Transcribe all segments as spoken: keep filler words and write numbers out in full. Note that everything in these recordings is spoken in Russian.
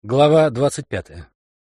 Глава двадцать пятая.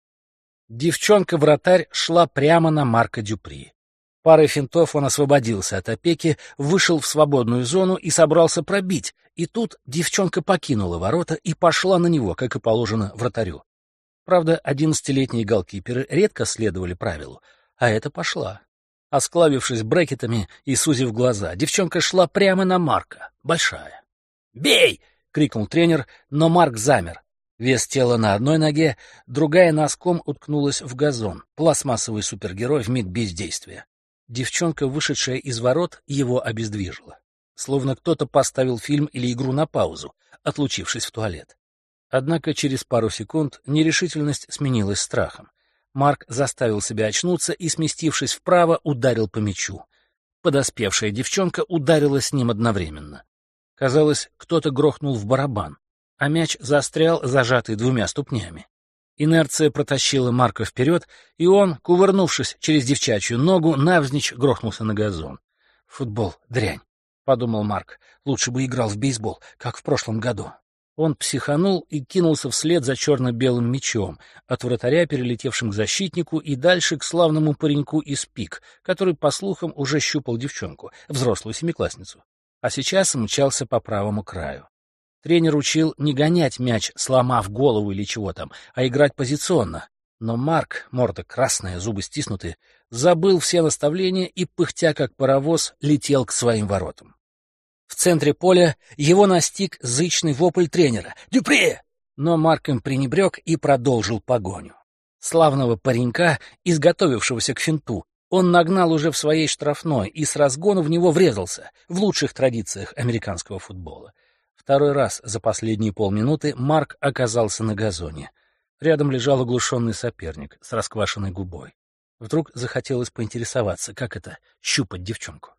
Девчонка-вратарь шла прямо на Марка Дюпри. Парой финтов он освободился от опеки, вышел в свободную зону и собрался пробить, и тут девчонка покинула ворота и пошла на него, как и положено вратарю. Правда, одиннадцатилетние голкиперы редко следовали правилу, а эта пошла. Осклабившись брекетами и сузив глаза, девчонка шла прямо на Марка, большая. «Бей!» — крикнул тренер, но Марк замер. Вес тела на одной ноге, другая носком уткнулась в газон. Пластмассовый супергерой вмиг бездействия. Девчонка, вышедшая из ворот, его обездвижила. Словно кто-то поставил фильм или игру на паузу, отлучившись в туалет. Однако через пару секунд нерешительность сменилась страхом. Марк заставил себя очнуться и, сместившись вправо, ударил по мячу. Подоспевшая девчонка ударила с ним одновременно. Казалось, кто-то грохнул в барабан, а мяч застрял, зажатый двумя ступнями. Инерция протащила Марка вперед, и он, кувырнувшись через девчачью ногу, навзничь грохнулся на газон. «Футбол — дрянь», — подумал Марк. «Лучше бы играл в бейсбол, как в прошлом году». Он психанул и кинулся вслед за черно-белым мячом, от вратаря, перелетевшим к защитнику, и дальше к славному пареньку из ПИК, который, по слухам, уже щупал девчонку, взрослую семиклассницу, а сейчас мчался по правому краю. Тренер учил не гонять мяч, сломав голову или чего там, а играть позиционно. Но Марк, морда красная, зубы стиснуты, забыл все наставления и, пыхтя как паровоз, летел к своим воротам. В центре поля его настиг зычный вопль тренера «Дюпре!», но Марк им пренебрег и продолжил погоню. Славного паренька, изготовившегося к финту, он нагнал уже в своей штрафной и с разгону в него врезался, в лучших традициях американского футбола. Второй раз за последние полминуты Марк оказался на газоне. Рядом лежал оглушенный соперник с расквашенной губой. Вдруг захотелось поинтересоваться, как это — щупать девчонку.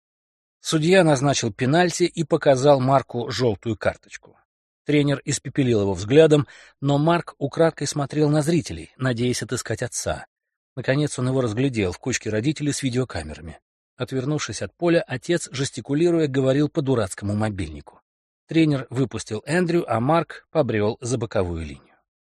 Судья назначил пенальти и показал Марку желтую карточку. Тренер испепелил его взглядом, но Марк украдкой смотрел на зрителей, надеясь отыскать отца. Наконец он его разглядел в кучке родителей с видеокамерами. Отвернувшись от поля, отец, жестикулируя, говорил по дурацкому мобильнику. Тренер выпустил Эндрю, а Марк побрел за боковую линию.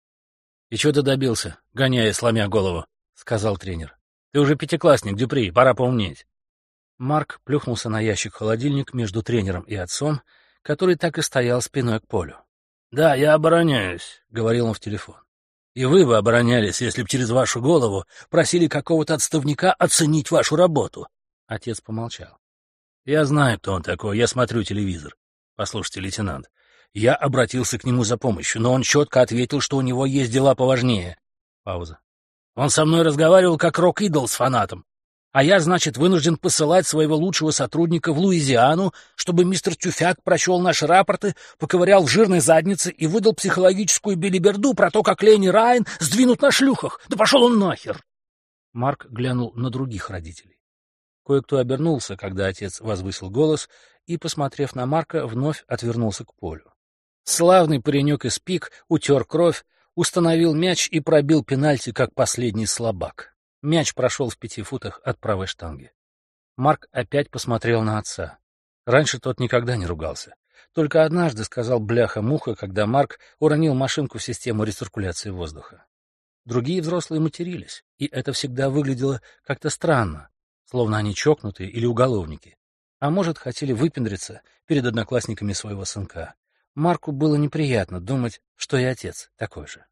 — И чего ты добился, гоняя, сломя голову? — сказал тренер. — Ты уже пятиклассник, Дюпри, пора поумнеть. Марк плюхнулся на ящик-холодильник между тренером и отцом, который так и стоял спиной к полю. — Да, я обороняюсь, — говорил он в телефон. — И вы бы оборонялись, если б через вашу голову просили какого-то отставника оценить вашу работу. Отец помолчал. — Я знаю, кто он такой, я смотрю телевизор. Послушайте, лейтенант, я обратился к нему за помощью, но он четко ответил, что у него есть дела поважнее. Пауза. Он со мной разговаривал как рок-идол с фанатом. А я, значит, вынужден посылать своего лучшего сотрудника в Луизиану, чтобы мистер Тюфяк прочел наши рапорты, поковырял в жирной заднице и выдал психологическую белиберду про то, как Лени Райан сдвинут на шлюхах. Да пошел он нахер! Марк глянул на других родителей. Кое-кто обернулся, когда отец возвысил голос, и, посмотрев на Марка, вновь отвернулся к полю. Славный паренек из ПИК утер кровь, установил мяч и пробил пенальти, как последний слабак. Мяч прошел в пяти футах от правой штанги. Марк опять посмотрел на отца. Раньше тот никогда не ругался. Только однажды сказал бляха-муха, когда Марк уронил машинку в систему рециркуляции воздуха. Другие взрослые матерились, и это всегда выглядело как-то странно, словно они чокнутые или уголовники. А может, хотели выпендриться перед одноклассниками своего сынка. Марку было неприятно думать, что и отец такой же.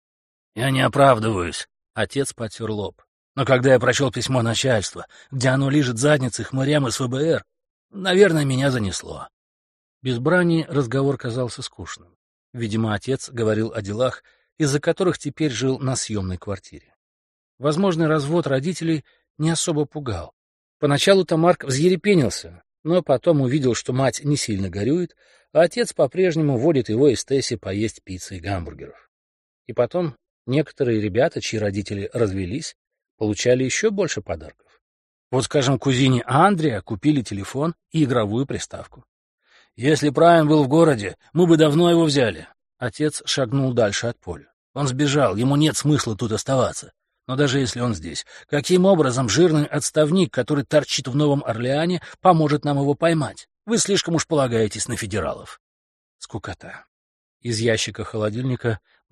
— Я не оправдываюсь, — отец потер лоб. Но когда я прочел письмо начальства, где оно лижет задницы хмырям из ФБР, наверное, меня занесло. Без брани разговор казался скучным. Видимо, отец говорил о делах, из-за которых теперь жил на съемной квартире. Возможный развод родителей не особо пугал. Поначалу-то Марк взъерепенился, но потом увидел, что мать не сильно горюет, а отец по-прежнему водит его и Стесси поесть пиццы и гамбургеров. И потом некоторые ребята, чьи родители развелись, получали еще больше подарков. Вот, скажем, кузине Андреа купили телефон и игровую приставку. «Если Прайм был в городе, мы бы давно его взяли». Отец шагнул дальше от поля. «Он сбежал, ему нет смысла тут оставаться. Но даже если он здесь, каким образом жирный отставник, который торчит в Новом Орлеане, поможет нам его поймать? Вы слишком уж полагаетесь на федералов». Скукота. Из ящика холодильника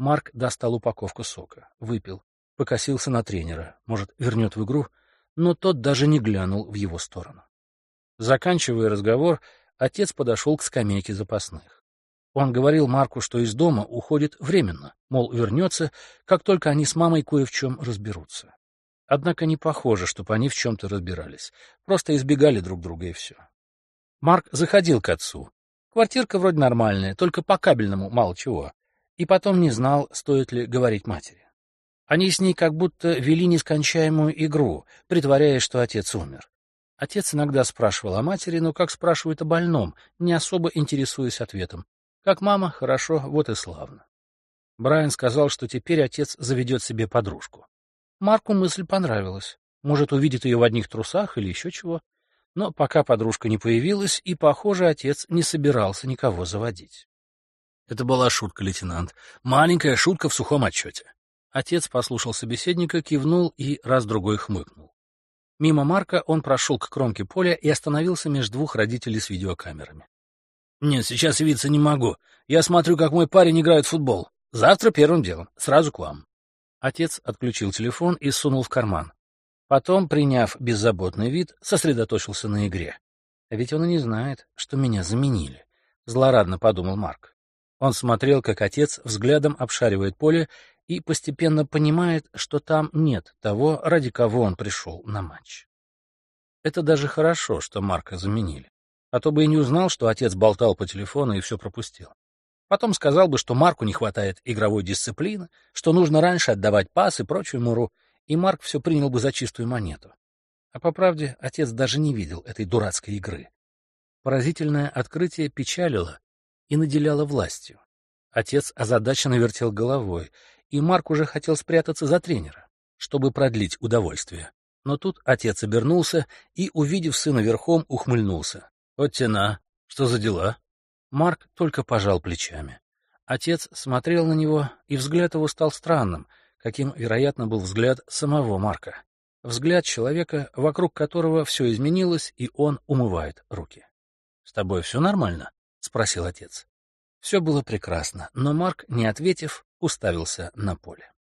Марк достал упаковку сока, выпил, покосился на тренера, может, вернет в игру, но тот даже не глянул в его сторону. Заканчивая разговор, отец подошел к скамейке запасных. Он говорил Марку, что из дома уходит временно, мол, вернется, как только они с мамой кое в чем разберутся. Однако не похоже, чтобы они в чем-то разбирались, просто избегали друг друга и все. Марк заходил к отцу. Квартирка вроде нормальная, только по кабельному мало чего. И потом не знал, стоит ли говорить матери. Они с ней как будто вели нескончаемую игру, притворяясь, что отец умер. Отец иногда спрашивал о матери, но как спрашивают о больном, не особо интересуясь ответом. Как мама, хорошо, вот и славно. Брайан сказал, что теперь отец заведет себе подружку. Марку мысль понравилась. Может, увидит ее в одних трусах или еще чего. Но пока подружка не появилась, и, похоже, отец не собирался никого заводить. Это была шутка, лейтенант. Маленькая шутка в сухом отчете. Отец послушал собеседника, кивнул и раз-другой хмыкнул. Мимо Марка он прошел к кромке поля и остановился между двух родителей с видеокамерами. «Нет, сейчас явиться не могу. Я смотрю, как мой парень играет в футбол. Завтра первым делом. Сразу к вам». Отец отключил телефон и сунул в карман. Потом, приняв беззаботный вид, сосредоточился на игре. «А ведь он и не знает, что меня заменили», — злорадно подумал Марк. Он смотрел, как отец взглядом обшаривает поле и постепенно понимает, что там нет того, ради кого он пришел на матч. Это даже хорошо, что Марка заменили. А то бы и не узнал, что отец болтал по телефону и все пропустил. Потом сказал бы, что Марку не хватает игровой дисциплины, что нужно раньше отдавать пас и прочую муру, и Марк все принял бы за чистую монету. А по правде, отец даже не видел этой дурацкой игры. Поразительное открытие печалило и наделяло властью. Отец озадаченно вертел головой, и Марк уже хотел спрятаться за тренера, чтобы продлить удовольствие. Но тут отец обернулся и, увидев сына верхом, ухмыльнулся. «Вот тена, что за дела?» Марк только пожал плечами. Отец смотрел на него, и взгляд его стал странным, каким, вероятно, был взгляд самого Марка. Взгляд человека, вокруг которого все изменилось, и он умывает руки. — С тобой все нормально? — спросил отец. Все было прекрасно, но Марк, не ответив, уставился на поле.